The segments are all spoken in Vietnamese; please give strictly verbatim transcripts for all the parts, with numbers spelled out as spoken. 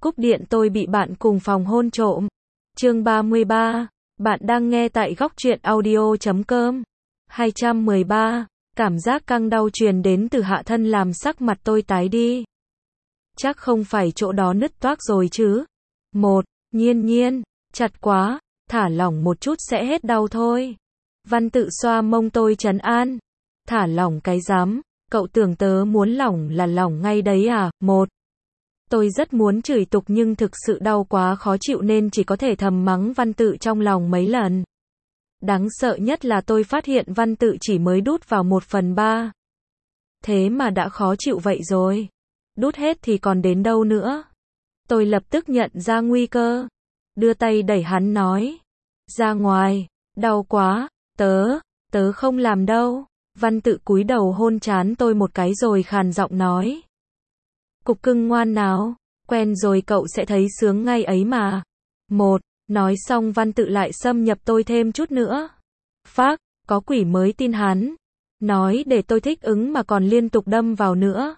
Cúp điện tôi bị bạn cùng phòng hôn trộm. Chương ba mươi ba. Bạn đang nghe tại góc truyện audio chấm com. hai trăm mười ba. Cảm giác căng đau truyền đến từ hạ thân làm sắc mặt tôi tái đi. Chắc không phải chỗ đó nứt toác rồi chứ. Một. Nhiên nhiên. Chặt quá. Thả lỏng một chút sẽ hết đau thôi. Văn Tự xoa mông tôi trấn an. Thả lỏng cái rắm. Cậu tưởng tớ muốn lỏng là lỏng ngay đấy à? Một. Tôi rất muốn chửi tục nhưng thực sự đau quá khó chịu nên chỉ có thể thầm mắng Văn Tự trong lòng mấy lần. Đáng sợ nhất là tôi phát hiện Văn Tự chỉ mới đút vào một phần ba. Thế mà đã khó chịu vậy rồi. Đút hết thì còn đến đâu nữa. Tôi lập tức nhận ra nguy cơ. Đưa tay đẩy hắn nói. Ra ngoài, đau quá, tớ, tớ không làm đâu. Văn Tự cúi đầu hôn trán tôi một cái rồi khàn giọng nói. Cục cưng ngoan nào, quen rồi cậu sẽ thấy sướng ngay ấy mà. Một, nói xong Văn Tự lại xâm nhập tôi thêm chút nữa. Phác, có quỷ mới tin hắn. Nói để tôi thích ứng mà còn liên tục đâm vào nữa.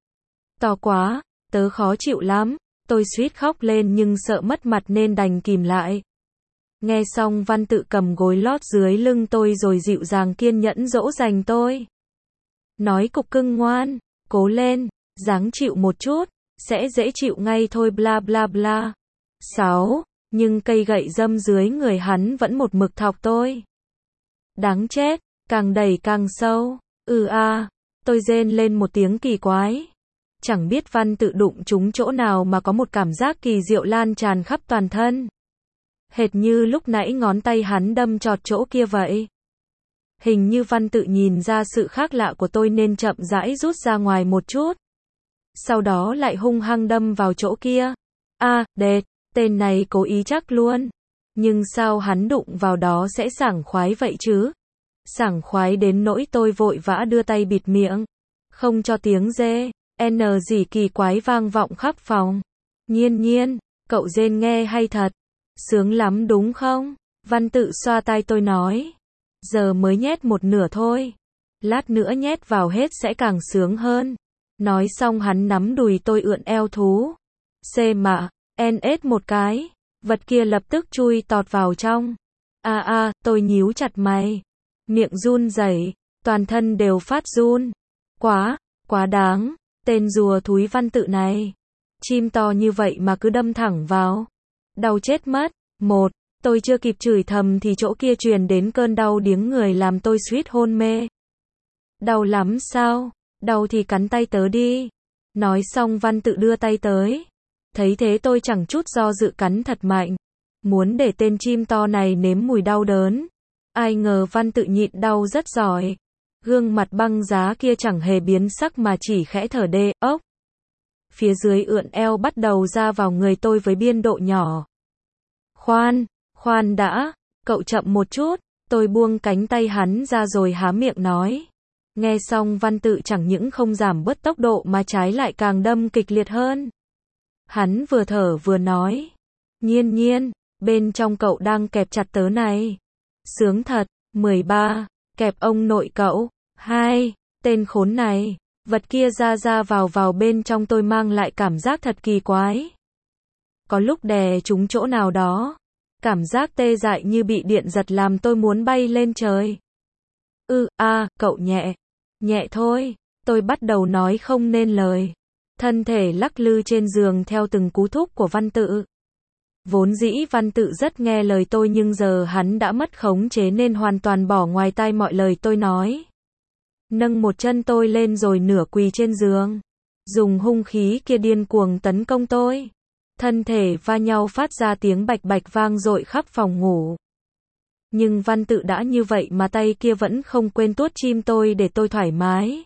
To quá, tớ khó chịu lắm. Tôi suýt khóc lên nhưng sợ mất mặt nên đành kìm lại. Nghe xong Văn Tự cầm gối lót dưới lưng tôi rồi dịu dàng kiên nhẫn dỗ dành tôi. Nói cục cưng ngoan, cố lên, ráng chịu một chút, sẽ dễ chịu ngay thôi bla bla bla. Sáu. Nhưng cây gậy dâm dưới người hắn vẫn một mực thọc tôi. Đáng chết, càng đẩy càng sâu. Ừ a, tôi rên lên một tiếng kỳ quái. Chẳng biết Văn Tự đụng trúng chỗ nào mà có một cảm giác kỳ diệu lan tràn khắp toàn thân. Hệt như lúc nãy ngón tay hắn đâm chọt chỗ kia vậy. Hình như Văn Tự nhìn ra sự khác lạ của tôi nên chậm rãi rút ra ngoài một chút. Sau đó lại hung hăng đâm vào chỗ kia. A, à, đệt, tên này cố ý chắc luôn. Nhưng sao hắn đụng vào đó sẽ sảng khoái vậy chứ? Sảng khoái đến nỗi tôi vội vã đưa tay bịt miệng. Không cho tiếng dê, n gì kỳ quái vang vọng khắp phòng. Nhiên nhiên, cậu rên nghe hay thật. Sướng lắm đúng không? Văn Tự xoa tai tôi nói. Giờ mới nhét một nửa thôi. Lát nữa nhét vào hết sẽ càng sướng hơn. Nói xong hắn nắm đùi tôi ượn eo thú. Xê mà, en ết một cái. Vật kia lập tức chui tọt vào trong. A a, tôi nhíu chặt mày. Miệng run rẩy, toàn thân đều phát run. Quá, quá đáng. Tên rùa thúi Văn Tự này. Chim to như vậy mà cứ đâm thẳng vào. Đau chết mất. Một, tôi chưa kịp chửi thầm thì chỗ kia truyền đến cơn đau điếng người làm tôi suýt hôn mê. Đau lắm sao? Đau thì cắn tay tớ đi. Nói xong Văn Tự đưa tay tới. Thấy thế tôi chẳng chút do dự cắn thật mạnh. Muốn để tên chim to này nếm mùi đau đớn. Ai ngờ Văn Tự nhịn đau rất giỏi. Gương mặt băng giá kia chẳng hề biến sắc mà chỉ khẽ thở đê, ốc. Phía dưới ượn eo bắt đầu ra vào người tôi với biên độ nhỏ. Khoan, khoan đã, cậu chậm một chút. Tôi buông cánh tay hắn ra rồi há miệng nói. Nghe xong Văn Tự chẳng những không giảm bớt tốc độ mà trái lại càng đâm kịch liệt hơn. Hắn vừa thở vừa nói. Nhiên nhiên, bên trong cậu đang kẹp chặt tớ này. Sướng thật. mười ba. Kẹp ông nội cậu. Hai. Tên khốn này. Vật kia ra ra vào vào bên trong tôi mang lại cảm giác thật kỳ quái. Có lúc đè trúng chỗ nào đó. Cảm giác tê dại như bị điện giật làm tôi muốn bay lên trời. Ừ, a, à, cậu nhẹ. Nhẹ thôi. Tôi bắt đầu nói không nên lời. Thân thể lắc lư trên giường theo từng cú thúc của Văn Tự. Vốn dĩ Văn Tự rất nghe lời tôi nhưng giờ hắn đã mất khống chế nên hoàn toàn bỏ ngoài tai mọi lời tôi nói. Nâng một chân tôi lên rồi nửa quỳ trên giường. Dùng hung khí kia điên cuồng tấn công tôi. Thân thể va nhau phát ra tiếng bạch bạch vang dội khắp phòng ngủ. Nhưng Văn Tự đã như vậy mà tay kia vẫn không quên tuốt chim tôi để tôi thoải mái.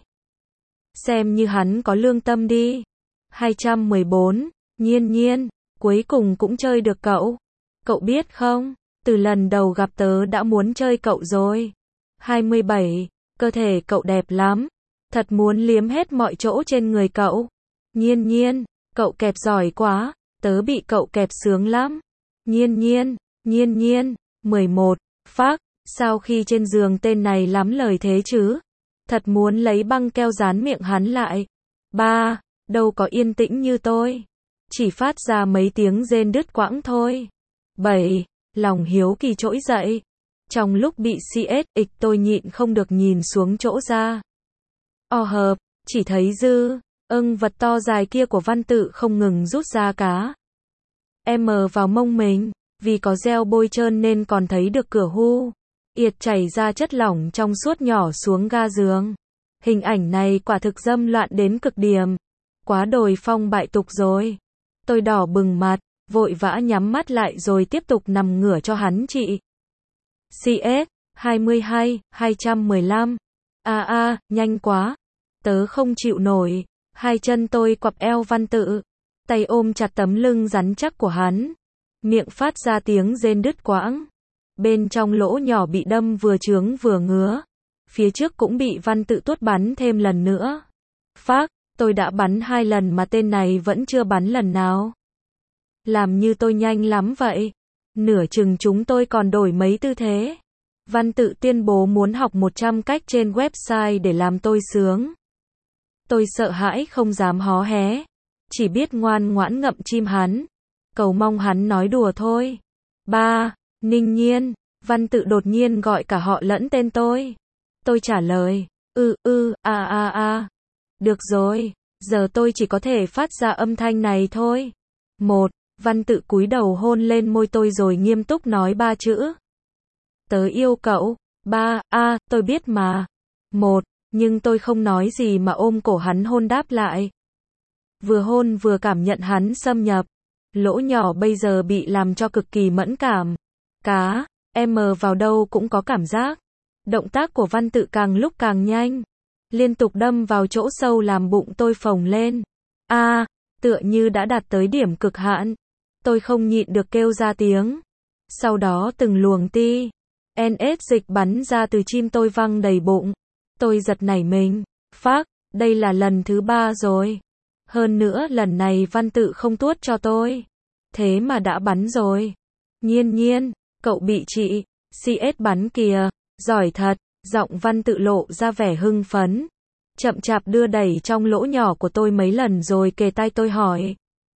Xem như hắn có lương tâm đi. hai trăm mười bốn. Nhiên nhiên, cuối cùng cũng chơi được cậu. Cậu biết không, từ lần đầu gặp tớ đã muốn chơi cậu rồi. hai mươi bảy. Cơ thể cậu đẹp lắm. Thật muốn liếm hết mọi chỗ trên người cậu. Nhiên nhiên, cậu kẹp giỏi quá. Tớ bị cậu kẹp sướng lắm. Nhiên nhiên, nhiên nhiên. mười một. Phác, sao khi trên giường tên này lắm lời thế chứ? Thật muốn lấy băng keo dán miệng hắn lại. Ba. Đâu có yên tĩnh như tôi. chỉ phát ra mấy tiếng rên đứt quãng thôi. bảy. Lòng hiếu kỳ trỗi dậy. Trong lúc bị xê ét ịch tôi nhịn không được nhìn xuống chỗ ra. O hợp, chỉ thấy dư, ưng vật to dài kia của Văn Tự không ngừng rút ra cá. M vào mông mình, vì có gel bôi trơn nên còn thấy được cửa hu. Yệt chảy ra chất lỏng trong suốt nhỏ xuống ga giường. Hình ảnh này quả thực dâm loạn đến cực điểm. Quá đồi phong bại tục rồi. Tôi đỏ bừng mặt, vội vã nhắm mắt lại rồi tiếp tục nằm ngửa cho hắn trị. xê ét, hai mươi hai, hai trăm mười lăm. A a, nhanh quá. Tớ không chịu nổi. Hai chân tôi quặp eo Văn Tự. Tay ôm chặt tấm lưng rắn chắc của hắn. Miệng phát ra tiếng rên đứt quãng. Bên trong lỗ nhỏ bị đâm vừa chướng vừa ngứa. Phía trước cũng bị Văn Tự tuốt bắn thêm lần nữa. Phác, tôi đã bắn hai lần mà tên này vẫn chưa bắn lần nào. Làm như tôi nhanh lắm vậy. Nửa chừng chúng tôi còn đổi mấy tư thế. Văn Tự tuyên bố muốn học một trăm cách trên website để làm tôi sướng. Tôi sợ hãi không dám hó hé. Chỉ biết ngoan ngoãn ngậm chim hắn. Cầu mong hắn nói đùa thôi. ba. Ninh Nhiên. Văn Tự đột nhiên gọi cả họ lẫn tên tôi. Tôi trả lời. Ư ư, a a a. Được rồi. Giờ tôi chỉ có thể phát ra âm thanh này thôi. một. Văn Tự cúi đầu hôn lên môi tôi rồi nghiêm túc nói ba chữ. Tớ yêu cậu. ba. A, tôi biết mà. một. Nhưng tôi không nói gì mà ôm cổ hắn hôn đáp lại. Vừa hôn vừa cảm nhận hắn xâm nhập. Lỗ nhỏ bây giờ bị làm cho cực kỳ mẫn cảm. Cá, M vào đâu cũng có cảm giác. Động tác của Văn Tự càng lúc càng nhanh. Liên tục đâm vào chỗ sâu làm bụng tôi phồng lên. A, à, tựa như đã đạt tới điểm cực hạn. Tôi không nhịn được kêu ra tiếng. Sau đó từng luồng ti en ét dịch bắn ra từ chim tôi văng đầy bụng. Tôi giật nảy mình. Phác, đây là lần thứ ba rồi. Hơn nữa lần này Văn Tự không tuốt cho tôi. Thế mà đã bắn rồi. Nhiên Nhiên, cậu bị chị xê ét bắn kìa. Giỏi thật. Giọng Văn Tự lộ ra vẻ hưng phấn. Chậm chạp đưa đẩy trong lỗ nhỏ của tôi mấy lần rồi kề tai tôi hỏi.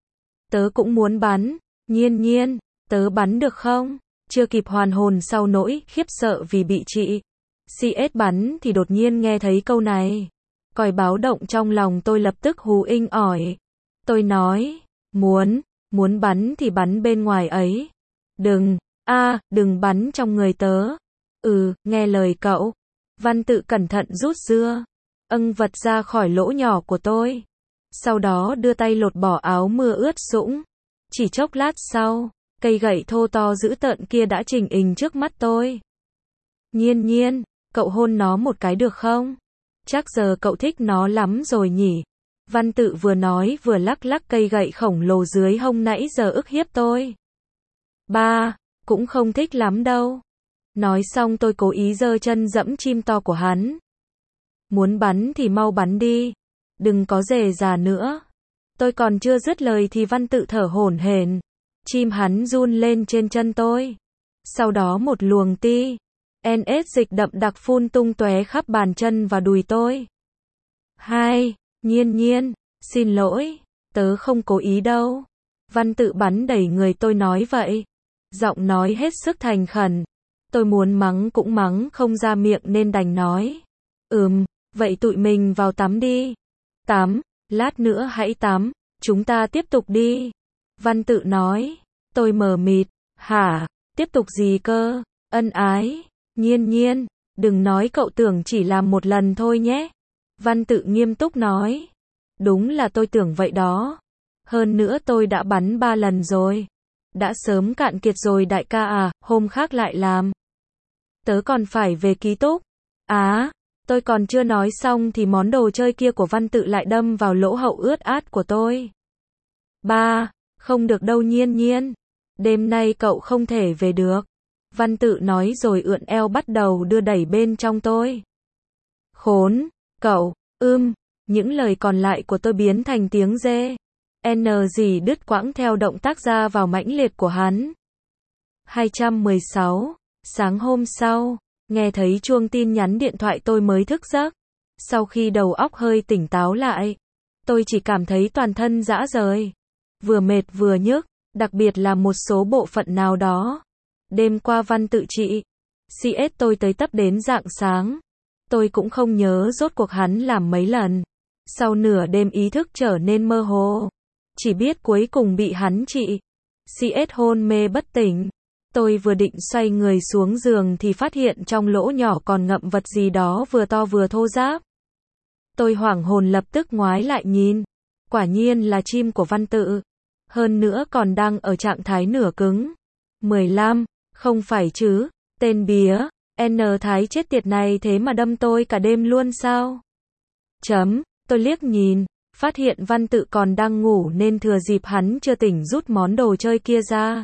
Tớ cũng muốn bắn. Nhiên Nhiên, tớ bắn được không? Chưa kịp hoàn hồn sau nỗi khiếp sợ vì bị chị xê ét bắn thì đột nhiên nghe thấy câu này. Còi báo động trong lòng tôi lập tức hú inh ỏi. Tôi nói, muốn, muốn bắn thì bắn bên ngoài ấy. Đừng, a, à, đừng bắn trong người tớ. Ừ, nghe lời cậu. Văn Tự cẩn thận rút dưa ưng vật ra khỏi lỗ nhỏ của tôi. Sau đó đưa tay lột bỏ áo mưa ướt sũng. Chỉ chốc lát sau, cây gậy thô to dữ tợn kia đã trình hình trước mắt tôi. Nhiên Nhiên, cậu hôn nó một cái được không? Chắc giờ cậu thích nó lắm rồi nhỉ? Văn Tự vừa nói vừa lắc lắc cây gậy khổng lồ dưới hông nãy giờ ức hiếp tôi. Ba, cũng không thích lắm đâu. Nói xong tôi cố ý giơ chân dẫm chim to của hắn. Muốn bắn thì mau bắn đi. Đừng có rề rà nữa. Tôi còn chưa dứt lời thì Văn Tự thở hổn hển. Chim hắn run lên trên chân tôi. Sau đó một luồng ti en ét dịch đậm đặc phun tung tóe khắp bàn chân và đùi tôi. Hai, Nhiên Nhiên, xin lỗi, tớ không cố ý đâu. Văn Tự bắn đẩy người tôi nói vậy. Giọng nói hết sức thành khẩn. Tôi muốn mắng cũng mắng không ra miệng nên đành nói. Ừm, vậy tụi mình vào tắm đi. Tắm, lát nữa hãy tắm, chúng ta tiếp tục đi. Văn Tự nói. Tôi mờ mịt. Hả, tiếp tục gì cơ? Ân ái. Nhiên Nhiên, đừng nói cậu tưởng chỉ làm một lần thôi nhé. Văn Tự nghiêm túc nói. Đúng là tôi tưởng vậy đó. Hơn nữa tôi đã bắn ba lần rồi. Đã sớm cạn kiệt rồi đại ca à, hôm khác lại làm. Tớ còn phải về ký túc. Á, tôi còn chưa nói xong thì món đồ chơi kia của Văn Tự lại đâm vào lỗ hậu ướt át của tôi. Ba, không được đâu Nhiên Nhiên. Đêm nay cậu không thể về được. Văn Tự nói rồi ưỡn eo bắt đầu đưa đẩy bên trong tôi. Khốn, cậu, ưm, những lời còn lại của tôi biến thành tiếng dê. N gì đứt quãng theo động tác ra vào mãnh liệt của hắn. hai trăm mười sáu. Sáng hôm sau, nghe thấy chuông tin nhắn điện thoại tôi mới thức giấc. Sau khi đầu óc hơi tỉnh táo lại, tôi chỉ cảm thấy toàn thân rã rời. vừa mệt vừa nhức, đặc biệt là một số bộ phận nào đó. Đêm qua Văn Tự trị xê ét tôi tới tấp đến rạng sáng. Tôi cũng không nhớ rốt cuộc hắn làm mấy lần. Sau nửa đêm ý thức trở nên mơ hồ. Chỉ biết cuối cùng bị hắn trị xê ét hôn mê bất tỉnh. Tôi vừa định xoay người xuống giường thì phát hiện trong lỗ nhỏ còn ngậm vật gì đó vừa to vừa thô ráp. Tôi hoảng hồn lập tức ngoái lại nhìn. Quả nhiên là chim của Văn Tự. Hơn nữa còn đang ở trạng thái nửa cứng. mười lăm, không phải chứ, tên bía, N Thái chết tiệt này thế mà đâm tôi cả đêm luôn sao? Chấm, tôi liếc nhìn, phát hiện Văn Tự còn đang ngủ nên thừa dịp hắn chưa tỉnh rút món đồ chơi kia ra.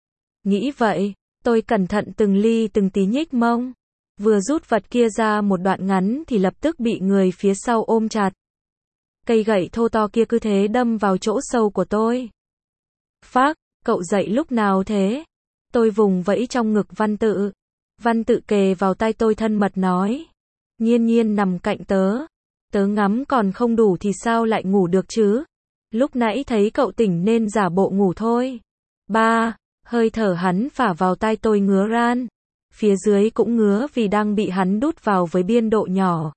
Nghĩ vậy, tôi cẩn thận từng ly từng tí nhích mông. Vừa rút vật kia ra một đoạn ngắn thì lập tức bị người phía sau ôm chặt. Cây gậy thô to kia cứ thế đâm vào chỗ sâu của tôi. Phác, cậu dậy lúc nào thế? Tôi vùng vẫy trong ngực Văn Tự. Văn Tự kề vào tai tôi thân mật nói. Nhiên Nhiên nằm cạnh tớ. Tớ ngắm còn không đủ thì sao lại ngủ được chứ? Lúc nãy thấy cậu tỉnh nên giả bộ ngủ thôi. Ba, hơi thở hắn phả vào tai tôi ngứa ran. Phía dưới cũng ngứa vì đang bị hắn đút vào với biên độ nhỏ.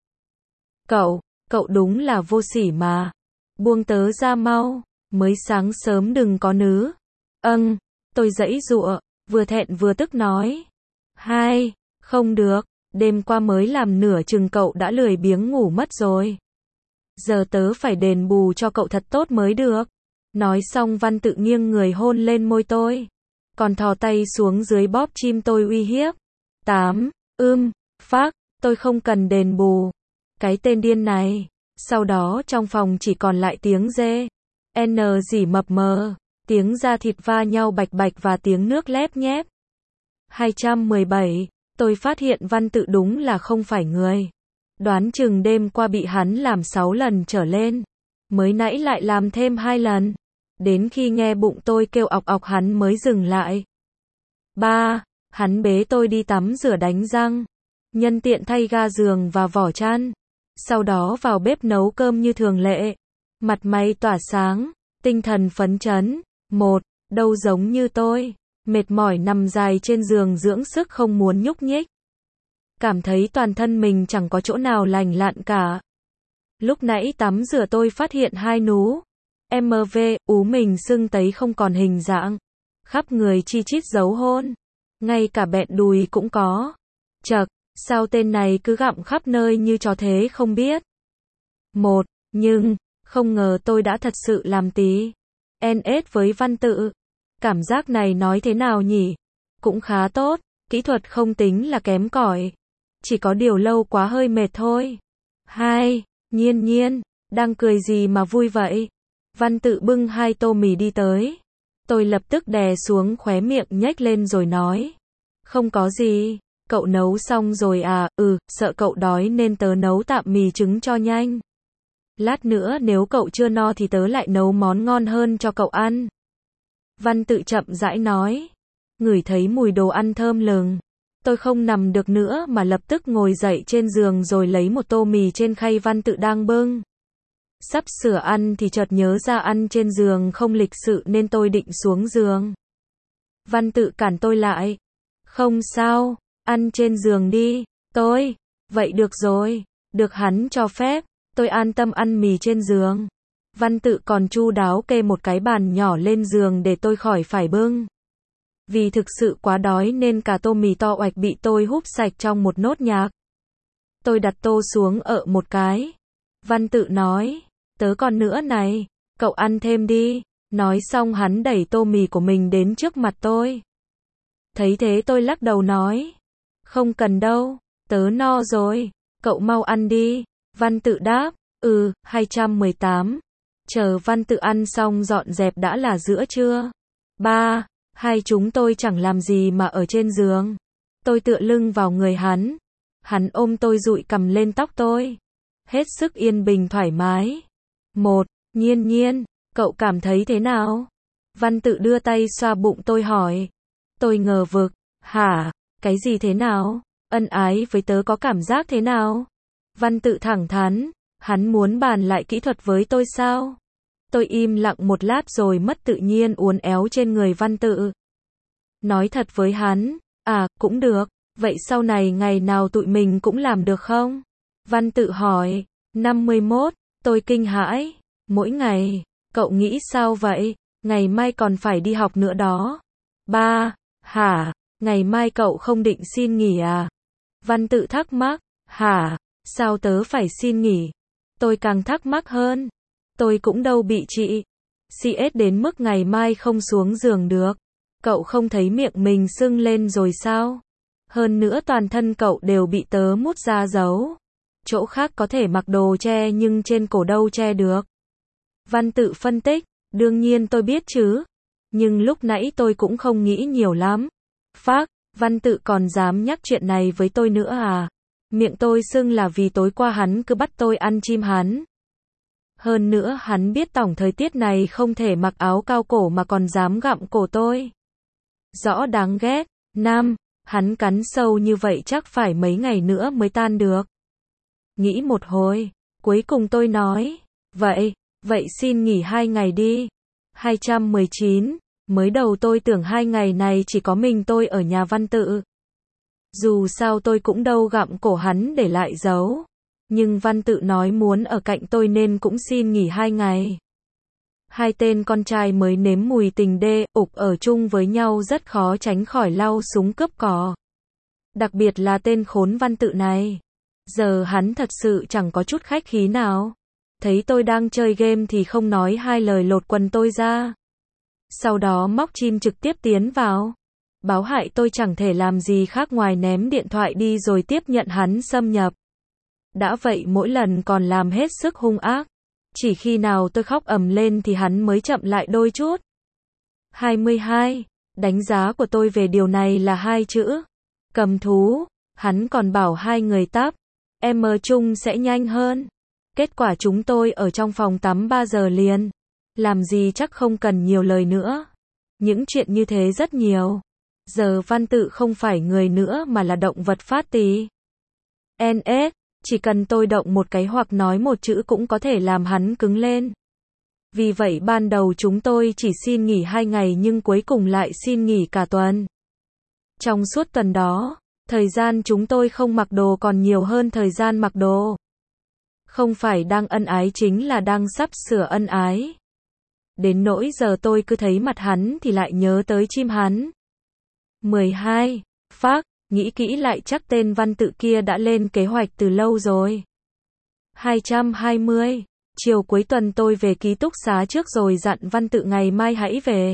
Cậu, cậu đúng là vô sỉ mà. Buông tớ ra mau, mới sáng sớm đừng có nứ. Âng, tôi giãy giụa, vừa thẹn vừa tức nói. Hai, không được, đêm qua mới làm nửa chừng cậu đã lười biếng ngủ mất rồi. Giờ tớ phải đền bù cho cậu thật tốt mới được. Nói xong Văn Tự nghiêng người hôn lên môi tôi. Còn thò tay xuống dưới bóp chim tôi uy hiếp. Tám, ưm, phác, tôi không cần đền bù. Cái tên điên này. Sau đó trong phòng chỉ còn lại tiếng dê. N rỉ mập mờ. Tiếng da thịt va nhau bạch bạch và tiếng nước lép nhép. hai trăm mười bảy. Tôi phát hiện Văn Tự đúng là không phải người. Đoán chừng đêm qua bị hắn làm sáu lần trở lên. Mới nãy lại làm thêm hai lần. Đến khi nghe bụng tôi kêu ọc ọc hắn mới dừng lại. Ba, hắn bế tôi đi tắm rửa đánh răng. Nhân tiện thay ga giường và vỏ chăn. Sau đó vào bếp nấu cơm như thường lệ. Mặt mày tỏa sáng, tinh thần phấn chấn. Một, đâu giống như tôi. Mệt mỏi nằm dài trên giường dưỡng sức không muốn nhúc nhích. Cảm thấy toàn thân mình chẳng có chỗ nào lành lặn cả. Lúc nãy tắm rửa tôi phát hiện hai nú. em vê, ú mình sưng tấy không còn hình dạng. Khắp người chi chít dấu hôn. Ngay cả bẹn đùi cũng có. Chậc, sao tên này cứ gặm khắp nơi như chó thế không biết. Một, nhưng, không ngờ tôi đã thật sự làm tí. en ét với Văn Tự. Cảm giác này nói thế nào nhỉ? Cũng khá tốt, kỹ thuật không tính là kém cỏi. Chỉ có điều lâu quá hơi mệt thôi. Hai, Nhiên Nhiên, đang cười gì mà vui vậy? Văn Tự bưng hai tô mì đi tới. Tôi lập tức đè xuống khóe miệng nhếch lên rồi nói. Không có gì, cậu nấu xong rồi à, ừ, sợ cậu đói nên tớ nấu tạm mì trứng cho nhanh. Lát nữa nếu cậu chưa no thì tớ lại nấu món ngon hơn cho cậu ăn. Văn Tự chậm rãi nói. Ngửi thấy mùi đồ ăn thơm lừng. Tôi không nằm được nữa mà lập tức ngồi dậy trên giường rồi lấy một tô mì trên khay Văn Tự đang bưng. Sắp sửa ăn thì chợt nhớ ra ăn trên giường không lịch sự nên tôi định xuống giường. Văn Tự cản tôi lại. Không sao, ăn trên giường đi. Tôi, vậy được rồi, được hắn cho phép, tôi an tâm ăn mì trên giường. Văn Tự còn chu đáo kê một cái bàn nhỏ lên giường để tôi khỏi phải bưng. Vì thực sự quá đói nên cả tô mì to oạch bị tôi húp sạch trong một nốt nhạc. Tôi đặt tô xuống ở một cái. Văn Tự nói, tớ còn nữa này, cậu ăn thêm đi. Nói xong hắn đẩy tô mì của mình đến trước mặt tôi. Thấy thế tôi lắc đầu nói, không cần đâu, tớ no rồi, cậu mau ăn đi. Văn Tự đáp, ừ, hai trăm mười tám. Chờ Văn Tự ăn xong dọn dẹp đã là giữa trưa. Ba, hai chúng tôi chẳng làm gì mà ở trên giường. Tôi tựa lưng vào người hắn. Hắn ôm tôi dụi cằm lên tóc tôi. Hết sức yên bình thoải mái. Một, Nhiên Nhiên, cậu cảm thấy thế nào? Văn Tự đưa tay xoa bụng tôi hỏi. Tôi ngờ vực, hả, cái gì thế nào? Ân ái với tớ có cảm giác thế nào? Văn Tự thẳng thắn, hắn muốn bàn lại kỹ thuật với tôi sao? Tôi im lặng một lát rồi mất tự nhiên uốn éo trên người Văn Tự. Nói thật với hắn, à, cũng được, vậy sau này ngày nào tụi mình cũng làm được không? Văn Tự hỏi, năm mươi mốt, tôi kinh hãi, mỗi ngày, cậu nghĩ sao vậy? Ngày mai còn phải đi học nữa đó. Ba, hả, ngày mai cậu không định xin nghỉ à? Văn Tự thắc mắc, hả, sao tớ phải xin nghỉ? Tôi càng thắc mắc hơn. Tôi cũng đâu bị chị xê ét đến mức ngày mai không xuống giường được. Cậu không thấy miệng mình sưng lên rồi sao? Hơn nữa toàn thân cậu đều bị tớ mút ra dấu. Chỗ khác có thể mặc đồ che nhưng trên cổ đâu che được. Văn Tự phân tích, đương nhiên tôi biết chứ. Nhưng lúc nãy tôi cũng không nghĩ nhiều lắm. Phác, Văn Tự còn dám nhắc chuyện này với tôi nữa à? Miệng tôi sưng là vì tối qua hắn cứ bắt tôi ăn chim hắn. Hơn nữa hắn biết tổng thời tiết này không thể mặc áo cao cổ mà còn dám gặm cổ tôi. Rõ đáng ghét. Nam, hắn cắn sâu như vậy chắc phải mấy ngày nữa mới tan được. Nghĩ một hồi, cuối cùng tôi nói, vậy, vậy xin nghỉ hai ngày đi. hai trăm mười chín, mới đầu tôi tưởng hai ngày này chỉ có mình tôi ở nhà Văn Tự. Dù sao tôi cũng đâu gặm cổ hắn để lại dấu. Nhưng Văn Tự nói muốn ở cạnh tôi nên cũng xin nghỉ hai ngày. Hai tên con trai mới nếm mùi tình đê, ục ở chung với nhau rất khó tránh khỏi lau súng cướp cò. Đặc biệt là tên khốn Văn Tự này. Giờ hắn thật sự chẳng có chút khách khí nào. Thấy tôi đang chơi game thì không nói hai lời lột quần tôi ra. Sau đó móc chim trực tiếp tiến vào. Báo hại tôi chẳng thể làm gì khác ngoài ném điện thoại đi rồi tiếp nhận hắn xâm nhập. Đã vậy mỗi lần còn làm hết sức hung ác. Chỉ khi nào tôi khóc ầm lên thì hắn mới chậm lại đôi chút. hai mươi hai. Đánh giá của tôi về điều này là hai chữ. Cầm thú. Hắn còn bảo hai người táp. Em mơ chung sẽ nhanh hơn. Kết quả chúng tôi ở trong phòng tắm ba giờ liền. Làm gì chắc không cần nhiều lời nữa. Những chuyện như thế rất nhiều. Giờ Văn Tự không phải người nữa mà là động vật phát tì. en ét. Chỉ cần tôi động một cái hoặc nói một chữ cũng có thể làm hắn cứng lên. Vì vậy ban đầu chúng tôi chỉ xin nghỉ hai ngày nhưng cuối cùng lại xin nghỉ cả tuần. Trong suốt tuần đó, thời gian chúng tôi không mặc đồ còn nhiều hơn thời gian mặc đồ. Không phải đang ân ái chính là đang sắp sửa ân ái. Đến nỗi giờ tôi cứ thấy mặt hắn thì lại nhớ tới chim hắn. mười hai. Phác. Nghĩ kỹ lại chắc tên Văn Tự kia đã lên kế hoạch từ lâu rồi. hai trăm hai mươi. Chiều cuối tuần tôi về ký túc xá trước rồi dặn Văn Tự ngày mai hãy về.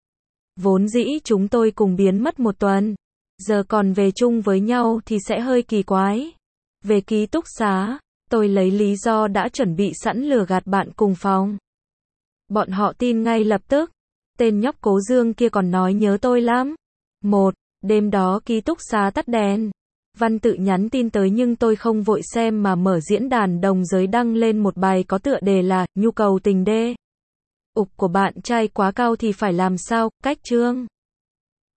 Vốn dĩ chúng tôi cùng biến mất một tuần. Giờ còn về chung với nhau thì sẽ hơi kỳ quái. Về ký túc xá, tôi lấy lý do đã chuẩn bị sẵn lừa gạt bạn cùng phòng. Bọn họ tin ngay lập tức. Tên nhóc Cố Dương kia còn nói nhớ tôi lắm. Một. Đêm đó ký túc xá tắt đèn. Văn Tự nhắn tin tới nhưng tôi không vội xem mà mở diễn đàn đồng giới đăng lên một bài có tựa đề là nhu cầu tình đê. Ục của bạn trai quá cao thì phải làm sao, cách chương.